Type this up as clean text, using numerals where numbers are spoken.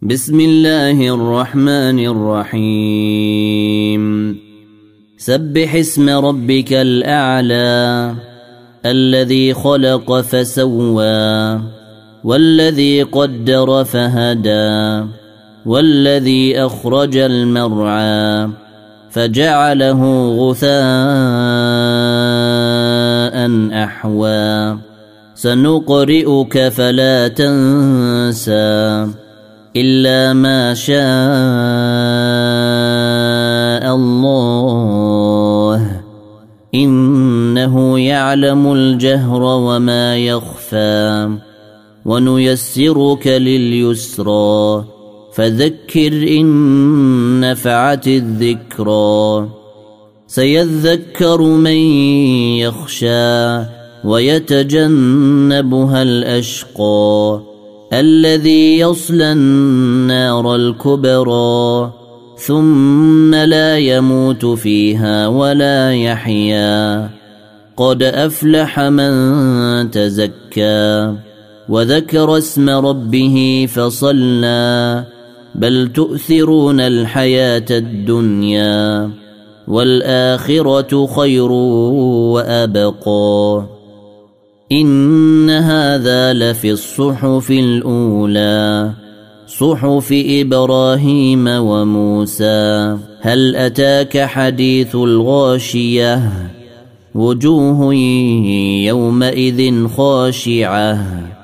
بسم الله الرحمن الرحيم سبح اسم ربك الأعلى الذي خلق فسوى والذي قدر فهدى والذي أخرج المرعى فجعله غثاء أحوى سنقرئك فلا تنسى إلا ما شاء الله إنه يعلم الجهر وما يخفى ونيسرك لليسرى فذكر إن نفعت الذكرى سيذكر من يخشى ويتجنبها الأشقى الذي يصلى النار الكبرى ثم لا يموت فيها ولا يحيا قد أفلح من تزكى وذكر اسم ربه فصلى بل تؤثرون الحياة الدنيا والآخرة خير وأبقى إن هذا لفي الصحف الأولى صحف إبراهيم وموسى هل أتاك حديث الغاشية وجوه يومئذ خاشعة